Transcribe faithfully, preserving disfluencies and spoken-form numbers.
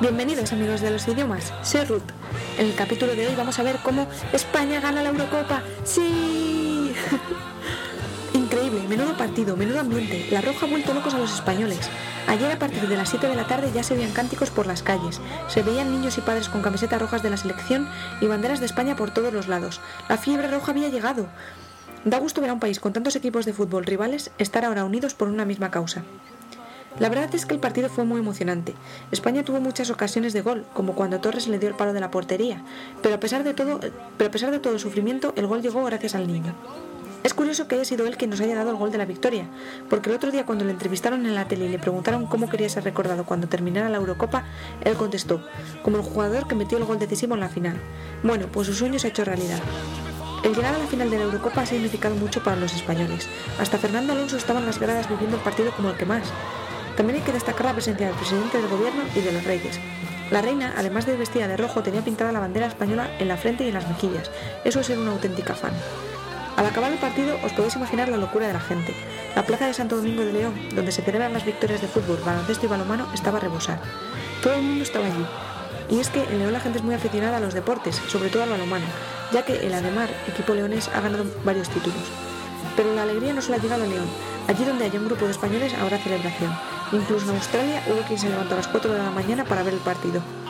Bienvenidos amigos de los idiomas, soy Ruth. En el capítulo de hoy vamos a ver cómo España gana la Eurocopa. ¡Sí! Increíble, menudo partido, menudo ambiente. La Roja ha vuelto locos a los españoles. Ayer a partir de las siete de la tarde ya se oían cánticos por las calles. Se veían niños y padres con camisetas rojas de la selección y banderas de España por todos los lados. La fiebre roja había llegado. Da gusto ver a un país con tantos equipos de fútbol rivales estar ahora unidos por una misma causa. La verdad es que el partido fue muy emocionante. España tuvo muchas ocasiones de gol, como cuando Torres le dio el palo de la portería, pero a pesar de todo, pero a pesar de todo el sufrimiento, el gol llegó gracias al niño. Es curioso que haya sido él quien nos haya dado el gol de la victoria, porque el otro día cuando le entrevistaron en la tele y le preguntaron cómo quería ser recordado cuando terminara la Eurocopa, él contestó, como el jugador que metió el gol decisivo en la final. Bueno, pues su sueño se ha hecho realidad. El llegar a la final de la Eurocopa ha significado mucho para los españoles. Hasta Fernando Alonso estaba en las gradas viviendo el partido como el que más. También hay que destacar la presencia del presidente del gobierno y de los reyes. La reina, además de ir vestida de rojo, tenía pintada la bandera española en la frente y en las mejillas. Eso es ser una auténtica fan. Al acabar el partido, os podéis imaginar la locura de la gente. La plaza de Santo Domingo de León, donde se celebran las victorias de fútbol, baloncesto y balonmano, estaba a rebosar. Todo el mundo estaba allí. Y es que en León la gente es muy aficionada a los deportes, sobre todo al balonmano, ya que el Ademar, equipo leonés, ha ganado varios títulos. Pero la alegría no solo ha llegado a León. Allí donde haya un grupo de españoles habrá celebración. Incluso en Australia hubo quien se levantó a las cuatro de la mañana para ver el partido.